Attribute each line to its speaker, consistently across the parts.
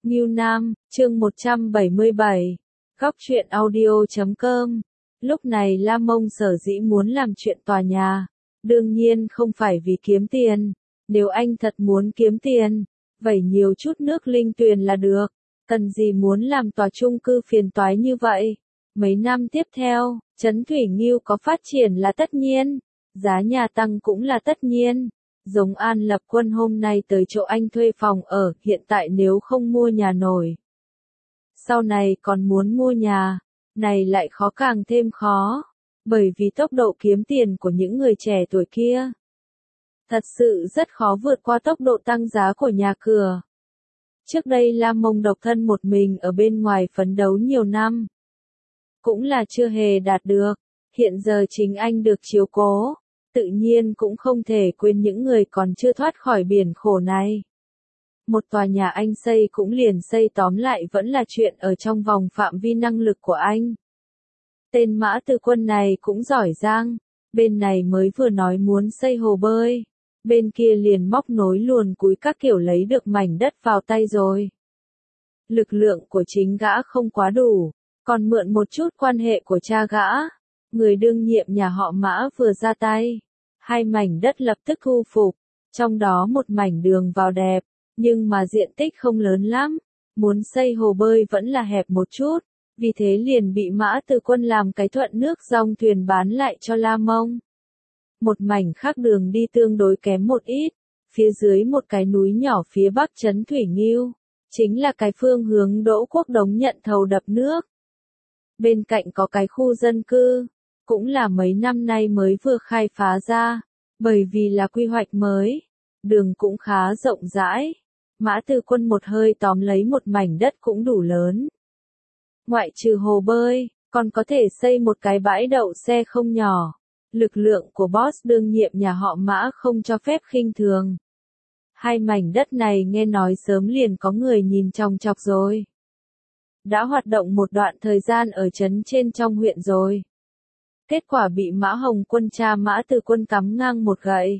Speaker 1: Ngưu Nam, chương 177, Góc truyện audio.com. Lúc này La Mông sở dĩ muốn làm chuyện tòa nhà, đương nhiên không phải vì kiếm tiền, nếu anh thật muốn kiếm tiền, vậy nhiều chút nước linh tuyền là được, cần gì muốn làm tòa chung cư phiền toái như vậy. Mấy năm tiếp theo, Trấn Thủy Nghiêu có phát triển là tất nhiên, giá nhà tăng cũng là tất nhiên. Giống An Lập Quân hôm nay tới chỗ anh thuê phòng ở, hiện tại nếu không mua nhà nổi, sau này còn muốn mua nhà, này lại khó càng thêm khó, bởi vì tốc độ kiếm tiền của những người trẻ tuổi kia thật sự rất khó vượt qua tốc độ tăng giá của nhà cửa. Trước đây La Mông độc thân một mình ở bên ngoài phấn đấu nhiều năm, cũng là chưa hề đạt được, hiện giờ chính anh được chiếu cố, tự nhiên cũng không thể quên những người còn chưa thoát khỏi biển khổ này. Một tòa nhà anh xây cũng liền xây, tóm lại vẫn là chuyện ở trong vòng phạm vi năng lực của anh. Tên Mã Tư Quân này cũng giỏi giang, bên này mới vừa nói muốn xây hồ bơi, bên kia liền móc nối luồn cúi các kiểu lấy được mảnh đất vào tay rồi. Lực lượng của chính gã không quá đủ, còn mượn một chút quan hệ của cha gã, người đương nhiệm nhà họ Mã vừa ra tay, hai mảnh đất lập tức thu phục, trong đó một mảnh đường vào đẹp, nhưng mà diện tích không lớn lắm, muốn xây hồ bơi vẫn là hẹp một chút, vì thế liền bị Mã Tư Quân làm cái thuận nước dong thuyền bán lại cho La Mông. Một mảnh khác đường đi tương đối kém một ít, phía dưới một cái núi nhỏ phía bắc Trấn Thủy Nghiêu, chính là cái phương hướng Đỗ Quốc Đống nhận thầu đập nước. Bên cạnh có cái khu dân cư, cũng là mấy năm nay mới vừa khai phá ra, bởi vì là quy hoạch mới, đường cũng khá rộng rãi. Mã Tư Quân một hơi tóm lấy một mảnh đất cũng đủ lớn. Ngoại trừ hồ bơi, còn có thể xây một cái bãi đậu xe không nhỏ. Lực lượng của boss đương nhiệm nhà họ Mã không cho phép khinh thường. Hai mảnh đất này nghe nói sớm liền có người nhìn chòng chọc rồi. Đã hoạt động một đoạn thời gian ở trấn trên trong huyện rồi. Kết quả bị Mã Hồng Quân cha Mã Tư Quân cắm ngang một gậy.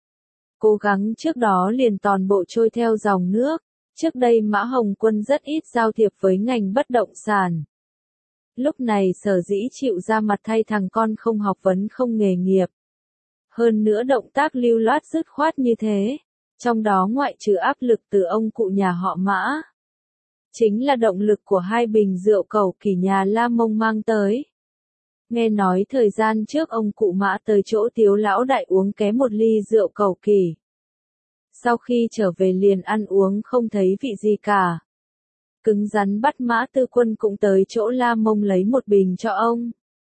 Speaker 1: Cố gắng trước đó liền toàn bộ trôi theo dòng nước, trước đây Mã Hồng Quân rất ít giao thiệp với ngành bất động sản. Lúc này sở dĩ chịu ra mặt thay thằng con không học vấn không nghề nghiệp. Hơn nữa động tác lưu loát dứt khoát như thế, trong đó ngoại trừ áp lực từ ông cụ nhà họ Mã, chính là động lực của hai bình rượu cầu kỳ nhà La Mông mang tới. Nghe nói thời gian trước ông cụ Mã tới chỗ Tiếu lão đại uống ké một ly rượu cầu kỳ. Sau khi trở về liền ăn uống không thấy vị gì cả. Cứng rắn bắt Mã Tư Quân cũng tới chỗ La Mông lấy một bình cho ông.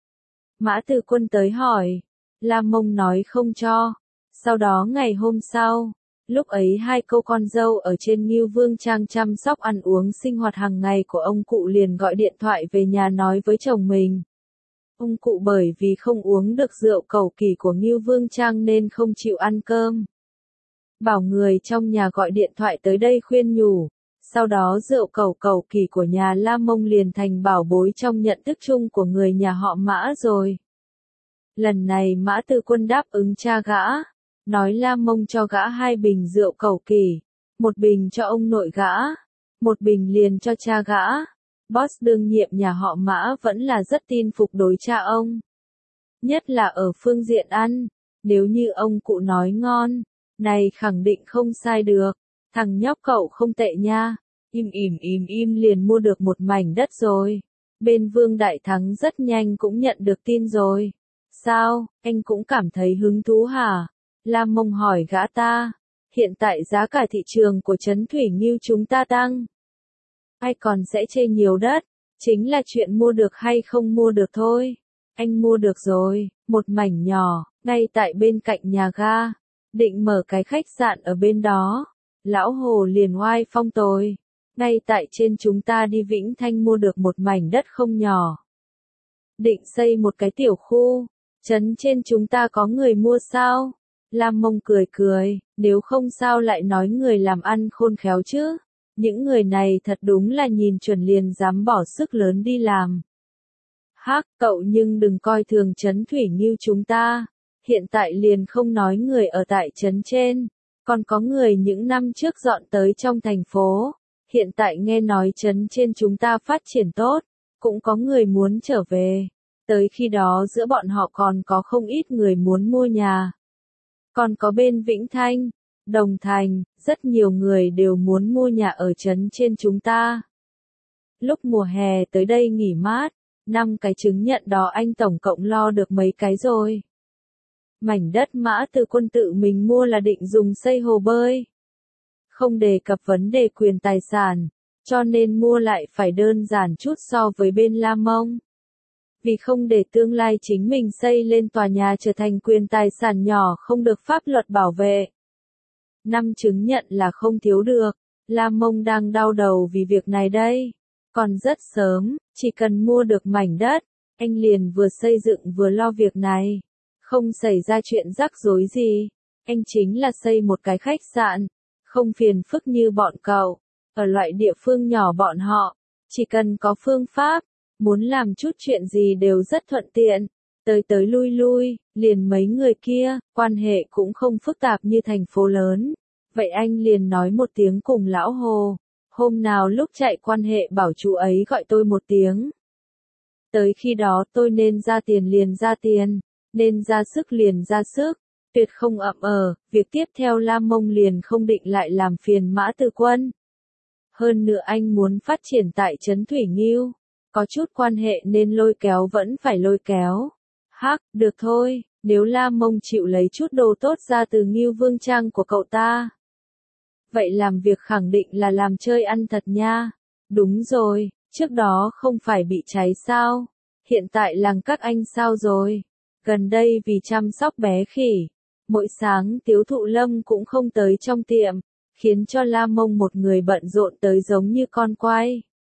Speaker 1: Mã Tư Quân tới hỏi, La Mông nói không cho. Sau đó ngày hôm sau, lúc ấy hai cô con dâu ở trên Ngưu Vương Trang chăm sóc ăn uống sinh hoạt hàng ngày của ông cụ liền gọi điện thoại về nhà nói với chồng mình. Ông cụ bởi vì không uống được rượu cầu kỳ của Ngưu Vương Trang nên không chịu ăn cơm. Bảo người trong nhà gọi điện thoại tới đây khuyên nhủ, sau đó rượu cầu kỳ của nhà La Mông liền thành bảo bối trong nhận thức chung của người nhà họ Mã rồi. Lần này Mã Tư Quân đáp ứng cha gã, nói La Mông cho gã hai bình rượu cầu kỳ, một bình cho ông nội gã, một bình liền cho cha gã. Boss đương nhiệm nhà họ Mã vẫn là rất tin phục đối cha ông. Nhất là ở phương diện ăn, nếu như ông cụ nói ngon, này khẳng định không sai được, thằng nhóc cậu không tệ nha, im liền mua được một mảnh đất rồi. Bên Vương Đại Thắng rất nhanh cũng nhận được tin rồi. Sao, anh cũng cảm thấy hứng thú hả? La Mông hỏi gã ta, hiện tại giá cả thị trường của Trấn Thủy Nghiêu chúng ta tăng. Ai còn sẽ chê nhiều đất, chính là chuyện mua được hay không mua được thôi. Anh mua được rồi, một mảnh nhỏ, ngay tại bên cạnh nhà ga, định mở cái khách sạn ở bên đó. Lão Hồ liền oai phong tôi, ngay tại trên chúng ta đi Vĩnh Thanh mua được một mảnh đất không nhỏ. Định xây một cái tiểu khu, trấn trên chúng ta có người mua sao? Lam Mông cười cười, nếu không sao lại nói người làm ăn khôn khéo chứ. Những người này thật đúng là nhìn chuẩn liền dám bỏ sức lớn đi làm. Hắc, cậu nhưng đừng coi thường Trấn Thủy Nghiêu chúng ta. Hiện tại liền không nói người ở tại trấn trên, còn có người những năm trước dọn tới trong thành phố. Hiện tại nghe nói trấn trên chúng ta phát triển tốt, cũng có người muốn trở về. Tới khi đó giữa bọn họ còn có không ít người muốn mua nhà. Còn có bên Vĩnh Thanh, Đồng Thành, rất nhiều người đều muốn mua nhà ở trấn trên chúng ta. Lúc mùa hè tới đây nghỉ mát, 5 cái chứng nhận đó anh tổng cộng lo được mấy cái rồi. Mảnh đất Mã Từ Quân tự mình mua là định dùng xây hồ bơi. Không đề cập vấn đề quyền tài sản, cho nên mua lại phải đơn giản chút so với bên La Mông. Vì không để tương lai chính mình xây lên tòa nhà trở thành quyền tài sản nhỏ không được pháp luật bảo vệ. 5 chứng nhận là không thiếu được, La Mông đang đau đầu vì việc này đây. Còn rất sớm, chỉ cần mua được mảnh đất, anh liền vừa xây dựng vừa lo việc này. Không xảy ra chuyện rắc rối gì, anh chính là xây một cái khách sạn, không phiền phức như bọn cậu. Ở loại địa phương nhỏ bọn họ, chỉ cần có phương pháp, muốn làm chút chuyện gì đều rất thuận tiện. Tới tới lui lui, liền mấy người kia, quan hệ cũng không phức tạp như thành phố lớn. Vậy anh liền nói một tiếng cùng lão Hồ. Hôm nào lúc chạy quan hệ bảo chú ấy gọi tôi một tiếng. Tới khi đó tôi nên ra tiền liền ra tiền, nên ra sức liền ra sức, tuyệt không ậm việc tiếp theo La Mông liền không định lại làm phiền Mã Từ Quân. Hơn nữa anh muốn phát triển tại trấn Thủy Nghiêu, có chút quan hệ nên lôi kéo vẫn phải lôi kéo. Hắc, được thôi, nếu La Mông chịu lấy chút đồ tốt ra từ Nghiêu Vương Trang của cậu ta. Vậy làm việc khẳng định là làm chơi ăn thật nha. Đúng rồi, trước đó không phải bị cháy sao? Hiện tại làng các anh sao rồi? Gần đây vì chăm sóc bé khỉ, mỗi sáng Tiếu Thụ Lâm cũng không tới trong tiệm, khiến cho La Mông một người bận rộn tới giống như con quay.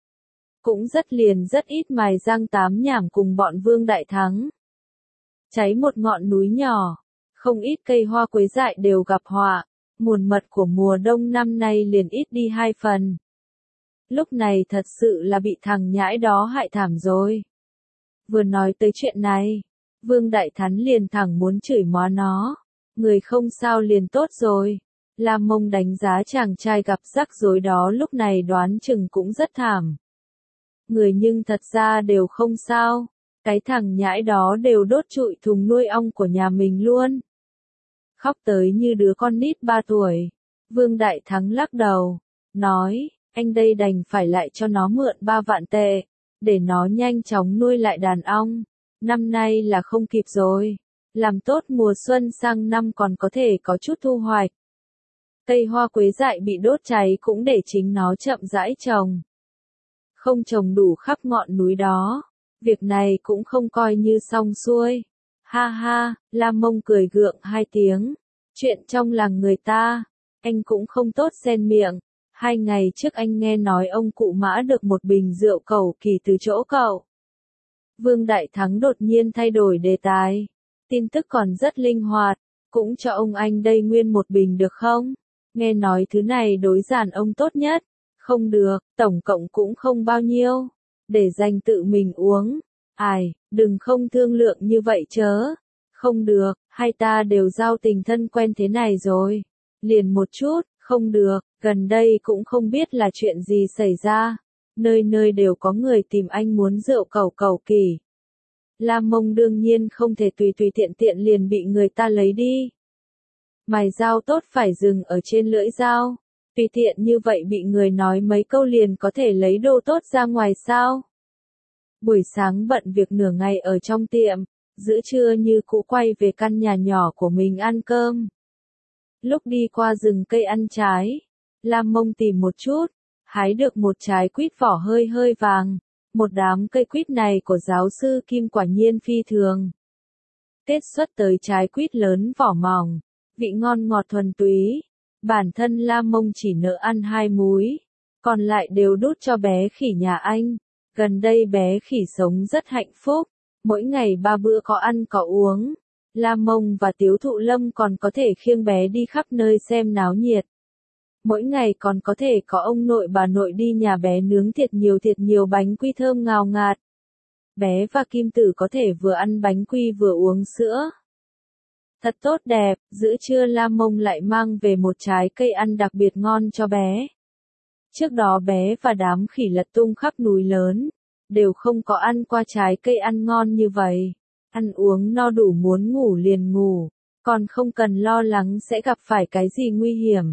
Speaker 1: Cũng rất ít mài răng tám nhảm cùng bọn Vương Đại Thắng. Cháy một ngọn núi nhỏ, không ít cây hoa quế dại đều gặp họa. Nguồn mật của mùa đông năm nay liền ít đi 2 phần. Lúc này thật sự là bị thằng nhãi đó hại thảm rồi. Vừa nói tới chuyện này, Vương Đại Thắng liền thẳng muốn chửi móa nó. Người không sao liền tốt rồi. La Mông đánh giá chàng trai gặp rắc rối đó lúc này đoán chừng cũng rất thảm. Người nhưng thật ra đều không sao. Cái thằng nhãi đó đều đốt trụi thùng nuôi ong của nhà mình luôn. Khóc tới như đứa con nít 3 tuổi. Vương Đại Thắng lắc đầu, nói, anh đây đành phải lại cho nó mượn 3 vạn tệ, để nó nhanh chóng nuôi lại đàn ong. Năm nay là không kịp rồi, làm tốt mùa xuân sang năm còn có thể có chút thu hoạch. Cây hoa quế dại bị đốt cháy cũng để chính nó chậm rãi trồng. Không trồng đủ khắp ngọn núi đó, việc này cũng không coi như xong xuôi. Ha ha, La Mông cười gượng 2 tiếng. Chuyện trong làng người ta, anh cũng không tốt xen miệng. 2 ngày trước anh nghe nói ông cụ Mã được một bình rượu cầu kỳ từ chỗ cậu. Vương Đại Thắng đột nhiên thay đổi đề tài. Tin tức còn rất linh hoạt, cũng cho ông anh đây nguyên một bình được không? Nghe nói thứ này đối giản ông tốt nhất. Không được, tổng cộng cũng không bao nhiêu. Để dành tự mình uống. Ai, đừng không thương lượng như vậy chớ. Không được, hai ta đều giao tình thân quen thế này rồi. Liền một chút, không được, gần đây cũng không biết là chuyện gì xảy ra. Nơi nơi đều có người tìm anh muốn rượu cầu kỳ. La Mông đương nhiên không thể tùy tiện tiện liền bị người ta lấy đi. Mài dao tốt phải dừng ở trên lưỡi dao. Tùy tiện như vậy bị người nói mấy câu liền có thể lấy đồ tốt ra ngoài sao? Buổi sáng bận việc nửa ngày ở trong tiệm, giữa trưa như cũ quay về căn nhà nhỏ của mình ăn cơm. Lúc đi qua rừng cây ăn trái, La Mông tìm một chút, hái được một trái quýt vỏ hơi hơi vàng. Một đám cây quýt này của giáo sư Kim quả nhiên phi thường. Kết xuất tới trái quýt lớn vỏ mỏng, vị ngon ngọt thuần túy. Bản thân La Mông chỉ nỡ ăn 2 múi, còn lại đều đút cho bé khỉ nhà anh. Gần đây bé khỉ sống rất hạnh phúc, mỗi ngày 3 bữa có ăn có uống. La Mông và Tiếu Thụ Lâm còn có thể khiêng bé đi khắp nơi xem náo nhiệt. Mỗi ngày còn có thể có ông nội bà nội đi nhà bé nướng thiệt nhiều bánh quy thơm ngào ngạt. Bé và Kim Tử có thể vừa ăn bánh quy vừa uống sữa. Thật tốt đẹp, giữa trưa La Mông lại mang về một trái cây ăn đặc biệt ngon cho bé. Trước đó bé và đám khỉ lật tung khắp núi lớn, đều không có ăn qua trái cây ăn ngon như vậy. Ăn uống no đủ muốn ngủ liền ngủ, còn không cần lo lắng sẽ gặp phải cái gì nguy hiểm.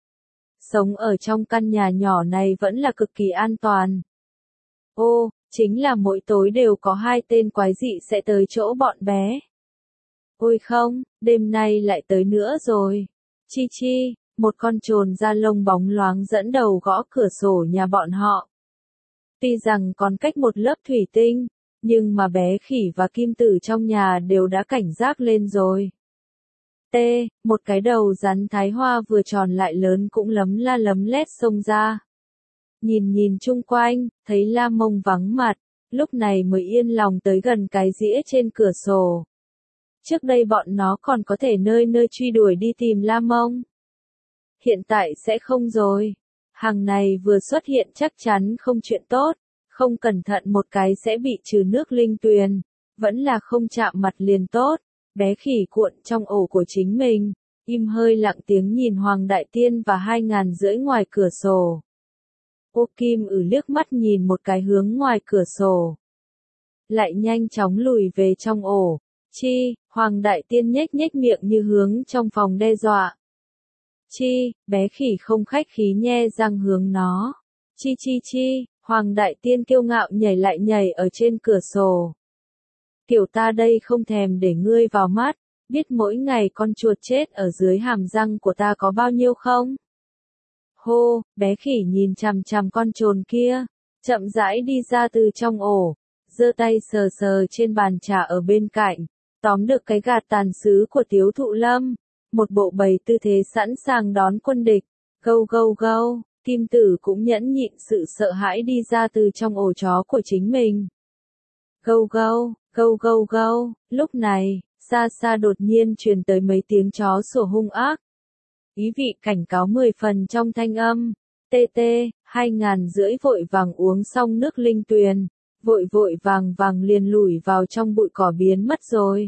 Speaker 1: Sống ở trong căn nhà nhỏ này vẫn là cực kỳ an toàn. Ô, chính là mỗi tối đều có 2 tên quái dị sẽ tới chỗ bọn bé. Ôi không, đêm nay lại tới nữa rồi. Chi chi, một con trồn da lông bóng loáng dẫn đầu gõ cửa sổ nhà bọn họ. Tuy rằng còn cách một lớp thủy tinh, nhưng mà bé khỉ và kim tử trong nhà đều đã cảnh giác lên rồi. T, một cái đầu rắn thái hoa vừa tròn lại lớn cũng lấm la lấm lét xông ra. Nhìn chung quanh, thấy La Mông vắng mặt, lúc này mới yên lòng tới gần cái dĩa trên cửa sổ. Trước đây bọn nó còn có thể nơi nơi truy đuổi đi tìm La Mông. Hiện tại sẽ không rồi. Hàng này vừa xuất hiện chắc chắn không chuyện tốt, không cẩn thận một cái sẽ bị trừ nước linh tuyền, vẫn là không chạm mặt liền tốt. Bé khỉ cuộn trong ổ của chính mình, im hơi lặng tiếng nhìn Hoàng Đại Tiên và 2.500 ngoài cửa sổ. Ô Kim liếc mắt nhìn một cái hướng ngoài cửa sổ, lại nhanh chóng lùi về trong ổ. Chi, Hoàng Đại Tiên nhếch miệng như hướng trong phòng đe dọa. Chi, bé khỉ không khách khí nhe răng hướng nó. Chi, Hoàng Đại Tiên kiêu ngạo nhảy ở trên cửa sổ. Kiểu ta đây không thèm để ngươi vào mắt, biết mỗi ngày con chuột chết ở dưới hàm răng của ta có bao nhiêu không? Hô, bé khỉ nhìn chằm chằm con trồn kia, chậm rãi đi ra từ trong ổ, giơ tay sờ trên bàn trà ở bên cạnh, tóm được cái gạt tàn sứ của Tiếu Thụ Lâm, một bộ bày tư thế sẵn sàng đón quân địch. Gâu, Kim Tử cũng nhẫn nhịn sự sợ hãi đi ra từ trong ổ chó của chính mình. Gâu, lúc này, xa đột nhiên truyền tới mấy tiếng chó sủa hung ác. Ý vị cảnh cáo 10 phần trong thanh âm. TT, 2.500 vội vàng uống xong nước linh tuyền, vội vàng liền lủi vào trong bụi cỏ biến mất rồi.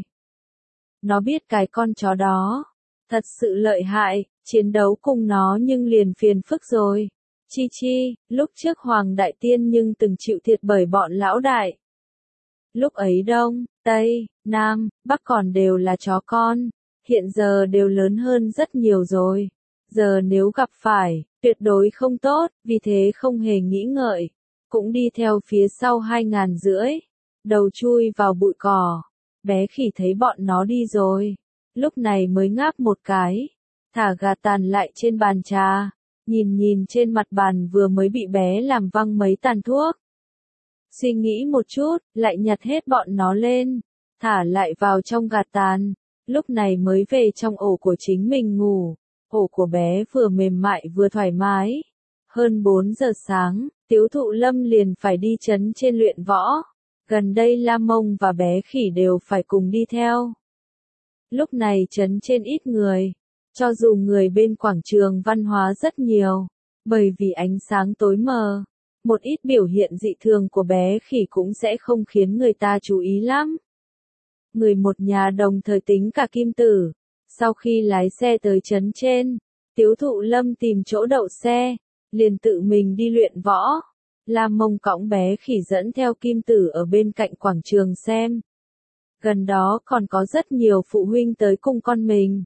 Speaker 1: Nó biết cái con chó đó thật sự lợi hại, chiến đấu cùng nó nhưng liền phiền phức rồi. Chi, lúc trước Hoàng Đại Tiên nhưng từng chịu thiệt bởi bọn lão đại. Lúc ấy Đông, Tây, Nam, Bắc còn đều là chó con, hiện giờ đều lớn hơn rất nhiều rồi. Giờ nếu gặp phải, tuyệt đối không tốt, vì thế không hề nghĩ ngợi, cũng đi theo phía sau 2.500, đầu chui vào bụi cỏ. Bé khỉ thấy bọn nó đi rồi, lúc này mới ngáp một cái, thả gà tàn lại trên bàn trà, nhìn trên mặt bàn vừa mới bị bé làm văng mấy tàn thuốc. Suy nghĩ một chút, lại nhặt hết bọn nó lên, thả lại vào trong gạt tàn, lúc này mới về trong ổ của chính mình ngủ. Ổ của bé vừa mềm mại vừa thoải mái. Hơn 4 giờ sáng, Tiếu Thụ Lâm liền phải đi trấn trên luyện võ. Gần đây La Mông và bé khỉ đều phải cùng đi theo. Lúc này trấn trên ít người, cho dù người bên quảng trường văn hóa rất nhiều, bởi vì ánh sáng tối mờ, một ít biểu hiện dị thường của bé khỉ cũng sẽ không khiến người ta chú ý lắm. Người một nhà đồng thời tính cả Kim Tử. Sau khi lái xe tới trấn trên, Tiếu Thụ Lâm tìm chỗ đậu xe, liền tự mình đi luyện võ. La Mông cõng bé khỉ dẫn theo Kim Tử ở bên cạnh quảng trường xem. Gần đó còn có rất nhiều phụ huynh tới cùng con mình.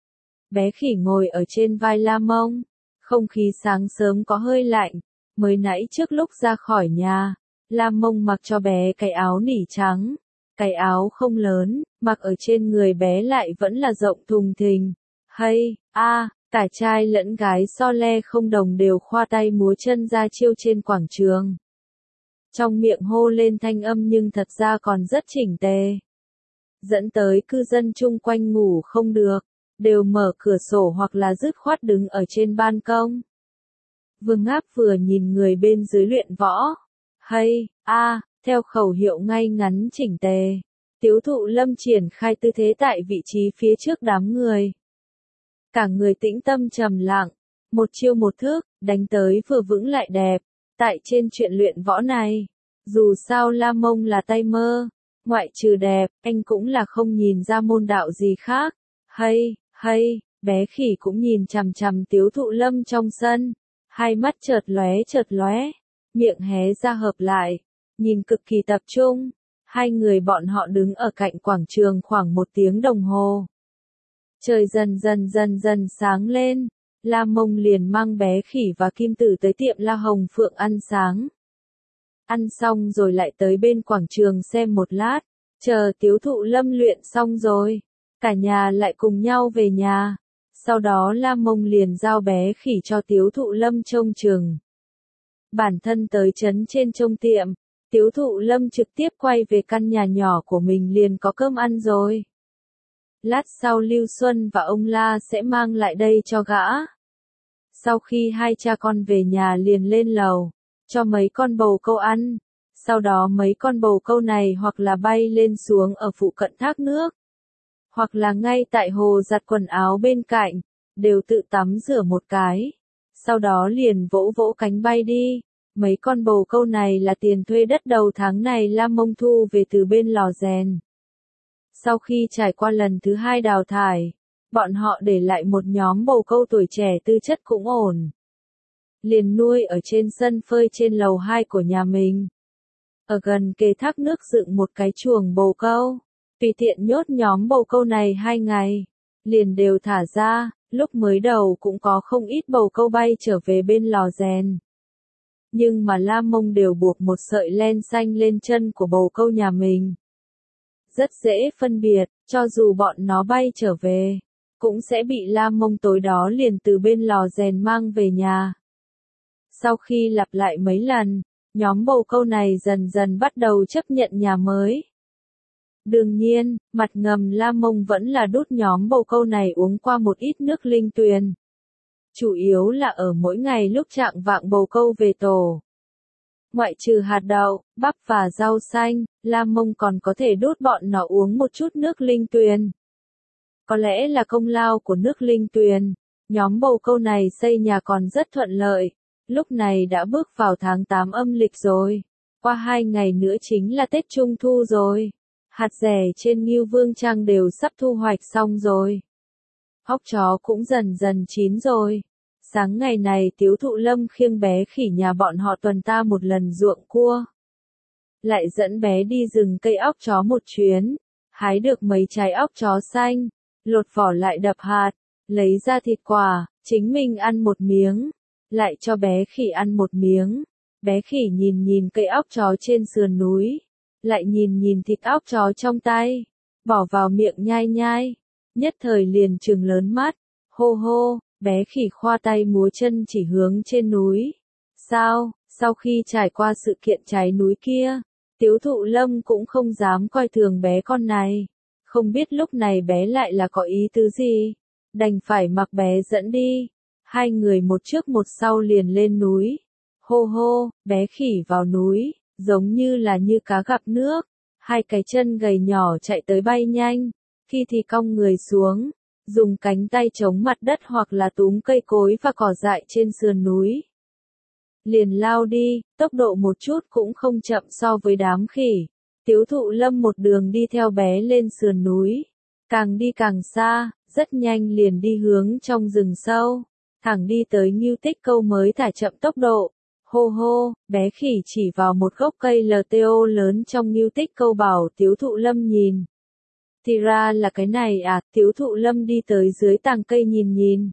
Speaker 1: Bé khỉ ngồi ở trên vai La Mông, không khí sáng sớm có hơi lạnh, mới nãy trước lúc ra khỏi nhà, La Mông mặc cho bé cái áo nỉ trắng. Cái áo không lớn, mặc ở trên người bé lại vẫn là rộng thùng thình. Cả trai lẫn gái so le không đồng đều khoa tay múa chân ra chiêu trên quảng trường. Trong miệng hô lên thanh âm nhưng thật ra còn rất chỉnh tề. Dẫn tới cư dân chung quanh ngủ không được, đều mở cửa sổ hoặc là dứt khoát đứng ở trên ban công. Vừa ngáp vừa nhìn người bên dưới luyện võ. Theo khẩu hiệu ngay ngắn chỉnh tề, Tiếu Thụ Lâm triển khai tư thế tại vị trí phía trước đám người. Cả người tĩnh tâm trầm lặng, một chiêu một thức, đánh tới vừa vững lại đẹp. Tại trên chuyện luyện võ này, dù sao La Mông là tay mơ, ngoại trừ đẹp, anh cũng là không nhìn ra môn đạo gì khác. Bé khỉ cũng nhìn chằm chằm Tiếu Thụ Lâm trong sân. Hai mắt chợt lóe, miệng hé ra hợp lại, nhìn cực kỳ tập trung. Hai người bọn họ đứng ở cạnh quảng trường khoảng 1 tiếng đồng hồ. Trời dần sáng lên, La Mông liền mang bé khỉ và Kim Tử tới tiệm La Hồng Phượng ăn sáng. Ăn xong rồi lại tới bên quảng trường xem một lát, chờ Tiếu Thụ Lâm luyện xong rồi, cả nhà lại cùng nhau về nhà. Sau đó La Mông liền giao bé khỉ cho Tiếu Thụ Lâm trông chừng. Bản thân tới trấn trên trông tiệm, Tiếu Thụ Lâm trực tiếp quay về căn nhà nhỏ của mình liền có cơm ăn rồi. Lát sau Lưu Xuân và ông La sẽ mang lại đây cho gã. Sau khi hai cha con về nhà liền lên lầu, cho mấy con bồ câu ăn. Sau đó mấy con bồ câu này hoặc là bay lên xuống ở phụ cận thác nước, hoặc là ngay tại hồ giặt quần áo bên cạnh, đều tự tắm rửa một cái. Sau đó liền vỗ vỗ cánh bay đi. Mấy con bồ câu này là tiền thuê đất đầu tháng này La Mông thu về từ bên lò rèn. Sau khi trải qua lần thứ 2 đào thải, bọn họ để lại một nhóm bồ câu tuổi trẻ tư chất cũng ổn. Liền nuôi ở trên sân phơi trên lầu 2 của nhà mình. Ở gần kề thác nước dựng một cái chuồng bồ câu, tùy tiện nhốt nhóm bồ câu này 2 ngày, liền đều thả ra. Lúc mới đầu cũng có không ít bồ câu bay trở về bên lò rèn. Nhưng mà La Mông đều buộc một sợi len xanh lên chân của bồ câu nhà mình. Rất dễ phân biệt, cho dù bọn nó bay trở về, cũng sẽ bị La Mông tối đó liền từ bên lò rèn mang về nhà. Sau khi lặp lại mấy lần, nhóm bồ câu này dần dần bắt đầu chấp nhận nhà mới. Đương nhiên, mặt ngầm La Mông vẫn là đút nhóm bồ câu này uống qua một ít nước linh tuyền. Chủ yếu là ở mỗi ngày lúc trạng vạng bồ câu về tổ. Ngoại trừ hạt đậu, bắp và rau xanh, La Mông còn có thể đút bọn nó uống một chút nước linh tuyền. Có lẽ là công lao của nước linh tuyền, nhóm bồ câu này xây nhà còn rất thuận lợi. Lúc này đã bước vào tháng 8 âm lịch rồi. Qua 2 ngày nữa chính là Tết Trung Thu rồi. Hạt rẻ trên Ngưu Vương Trang đều sắp thu hoạch xong rồi. Óc chó cũng dần dần chín rồi. Sáng ngày này Tiếu Thụ Lâm khiêng bé khỉ nhà bọn họ tuần ta một lần ruộng cua. Lại dẫn bé đi rừng cây óc chó một chuyến. Hái được mấy trái óc chó xanh. Lột vỏ lại đập hạt. Lấy ra thịt quả. Chính mình ăn một miếng. Lại cho bé khỉ ăn một miếng. Bé khỉ nhìn cây óc chó trên sườn núi. Lại nhìn thịt óc chó trong tay. Bỏ vào miệng nhai nhai. Nhất thời liền trừng lớn mắt. Hô hô, bé khỉ khoa tay múa chân chỉ hướng trên núi. Sao, sau khi trải qua sự kiện cháy núi kia, Tiếu Thụ Lâm cũng không dám coi thường bé con này. Không biết lúc này bé lại là có ý tứ gì. Đành phải mặc bé dẫn đi. Hai người một trước một sau liền lên núi. Hô hô, bé khỉ vào núi, giống như là như cá gặp nước. Hai cái chân gầy nhỏ chạy tới bay nhanh. Khi thì cong người xuống, dùng cánh tay chống mặt đất hoặc là túm cây cối và cỏ dại trên sườn núi. Liền lao đi, tốc độ một chút cũng không chậm so với đám khỉ. Tiếu Thụ Lâm một đường đi theo bé lên sườn núi. Càng đi càng xa, rất nhanh liền đi hướng trong rừng sâu. Thẳng đi tới Ngưu Tích Câu mới thả chậm tốc độ. Hô hô, bé khỉ chỉ vào một gốc cây LTO lớn trong Ngưu Tích Câu bảo Tiếu Thụ Lâm nhìn. Thì ra là cái này à, Tiếu Thụ Lâm đi tới dưới tàng cây nhìn.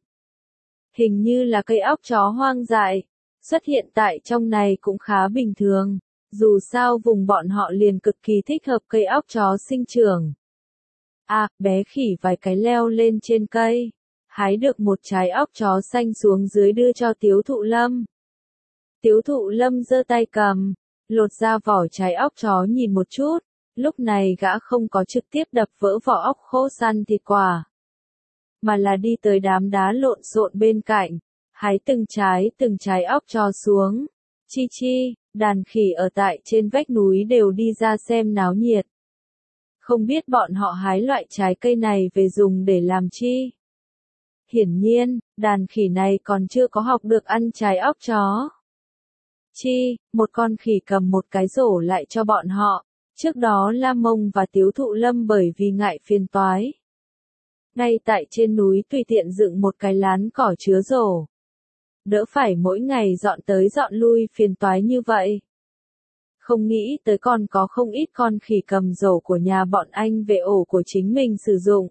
Speaker 1: Hình như là cây óc chó hoang dại, xuất hiện tại trong này cũng khá bình thường, dù sao vùng bọn họ liền cực kỳ thích hợp cây óc chó sinh trưởng. À, bé khỉ vài cái leo lên trên cây, hái được một trái óc chó xanh xuống dưới đưa cho Tiếu Thụ Lâm. Tiếu Thụ Lâm giơ tay cầm, lột ra vỏ trái óc chó nhìn một chút. Lúc này gã không có trực tiếp đập vỡ vỏ óc khô săn thịt quả, mà là đi tới đám đá lộn xộn bên cạnh, hái từng trái óc chó xuống. Chi, đàn khỉ ở tại trên vách núi đều đi ra xem náo nhiệt. Không biết bọn họ hái loại trái cây này về dùng để làm chi? Hiển nhiên, đàn khỉ này còn chưa có học được ăn trái óc chó. Một con khỉ cầm một cái rổ lại cho bọn họ. Trước đó La Mông và Tiếu Thụ Lâm bởi vì ngại phiền toái, ngay tại trên núi tùy tiện dựng một cái lán cỏ chứa rổ. đỡ phải mỗi ngày dọn tới dọn lui phiền toái như vậy. Không nghĩ tới còn có không ít con khỉ cầm rổ của nhà bọn anh về ổ của chính mình sử dụng.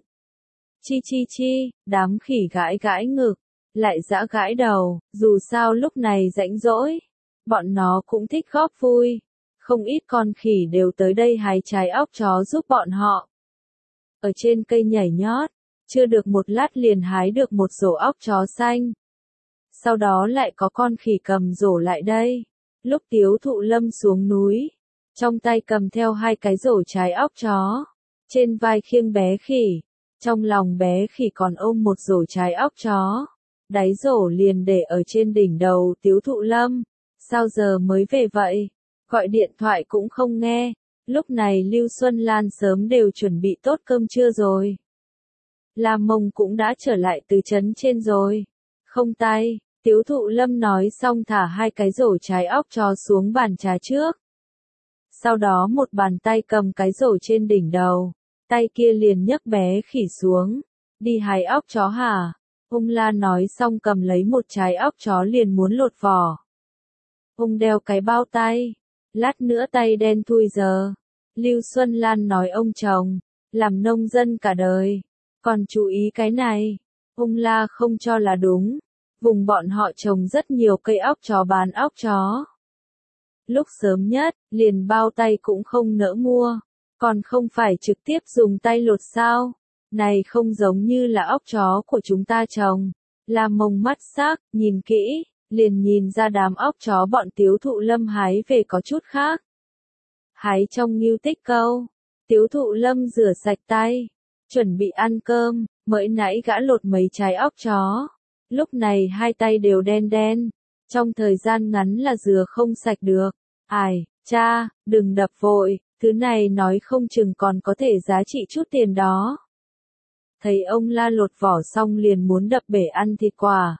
Speaker 1: Chi, đám khỉ gãi gãi ngực, lại giã gãi đầu, dù sao lúc này rãnh rỗi, bọn nó cũng thích góp vui. Không ít con khỉ đều tới đây hái trái óc chó giúp bọn họ. Ở trên cây nhảy nhót, chưa được một lát liền hái được một rổ óc chó xanh. Sau đó lại có con khỉ cầm rổ lại đây. Lúc Tiếu Thụ Lâm xuống núi, trong tay cầm theo 2 cái rổ trái óc chó, trên vai khiêng bé khỉ, trong lòng bé khỉ còn ôm một rổ trái óc chó. Đáy rổ liền để ở trên đỉnh đầu Tiếu Thụ Lâm. Sao giờ mới về vậy? Gọi điện thoại cũng không nghe. Lúc này Lưu Xuân Lan sớm đều chuẩn bị tốt cơm trưa rồi. Lam Mông cũng đã trở lại từ trấn trên rồi. Không tay, Tiếu Thụ Lâm nói xong thả 2 cái rổ trái óc chó xuống bàn trà trước. Sau đó một bàn tay cầm cái rổ trên đỉnh đầu, tay kia liền nhấc bé khỉ xuống. Đi hái óc chó hả? Ung La nói xong cầm lấy một trái óc chó liền muốn lột vỏ. Ung đeo cái bao tay, lát nữa tay đen thui giờ. Lưu Xuân Lan nói ông chồng, làm nông dân cả đời, còn chú ý cái này. Ung La không cho là đúng. Vùng bọn họ trồng rất nhiều cây óc chó bán óc chó. Lúc sớm nhất, liền bao tay cũng không nỡ mua, còn không phải trực tiếp dùng tay lột sao? Này không giống như là óc chó của chúng ta trồng. Lam Mông mắt sắc, nhìn kỹ, liền nhìn ra đám óc chó bọn Tiếu Thụ Lâm hái về có chút khác. Hái trong Ngưu Tích Câu, Tiếu Thụ Lâm rửa sạch tay, chuẩn bị ăn cơm, mới nãy gã lột mấy trái óc chó. Lúc này 2 tay đều đen đen, trong thời gian ngắn là rửa không sạch được. Ai, cha, đừng đập vội, thứ này nói không chừng còn có thể giá trị chút tiền đó. Thấy ông La lột vỏ xong liền muốn đập bể ăn thịt quả.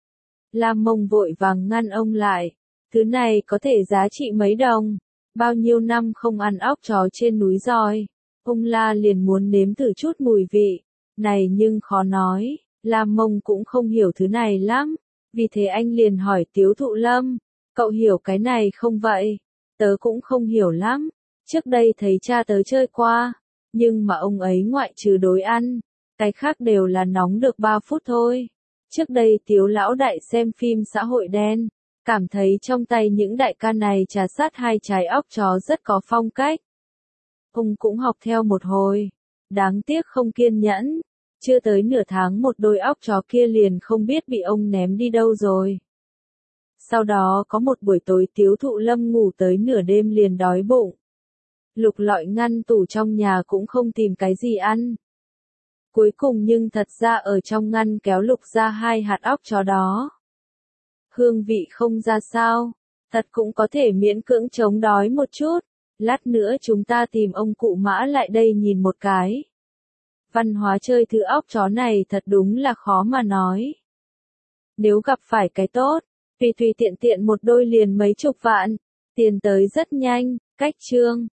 Speaker 1: Lam Mông vội vàng ngăn ông lại, thứ này có thể giá trị mấy đồng, bao nhiêu năm không ăn óc chó trên núi rồi. Ông La liền muốn nếm thử chút mùi vị, này nhưng khó nói. Lam Mông cũng không hiểu thứ này lắm, vì thế anh liền hỏi Tiếu Thụ Lâm, cậu hiểu cái này không vậy? Tớ cũng không hiểu lắm, trước đây thấy cha tớ chơi qua, nhưng mà ông ấy ngoại trừ đối ăn, cái khác đều là nóng được 3 phút thôi. Trước đây Tiếu lão đại xem phim xã hội đen, cảm thấy trong tay những đại ca này trà sát 2 trái óc chó rất có phong cách. Ông cũng học theo một hồi, đáng tiếc không kiên nhẫn. Chưa tới nửa tháng một đôi óc chó kia liền không biết bị ông ném đi đâu rồi. Sau đó có một buổi tối Tiếu Thụ Lâm ngủ tới nửa đêm liền đói bụng. Lục lọi ngăn tủ trong nhà cũng không tìm cái gì ăn. Cuối cùng nhưng thật ra ở trong ngăn kéo lục ra 2 hạt óc chó đó. Hương vị không ra sao, thật cũng có thể miễn cưỡng chống đói một chút. Lát nữa chúng ta tìm ông cụ Mã lại đây nhìn một cái. Văn hóa chơi thứ óc chó này thật đúng là khó mà nói. Nếu gặp phải cái tốt, tùy tiện một đôi liền mấy chục vạn, tiền tới rất nhanh. Cách chương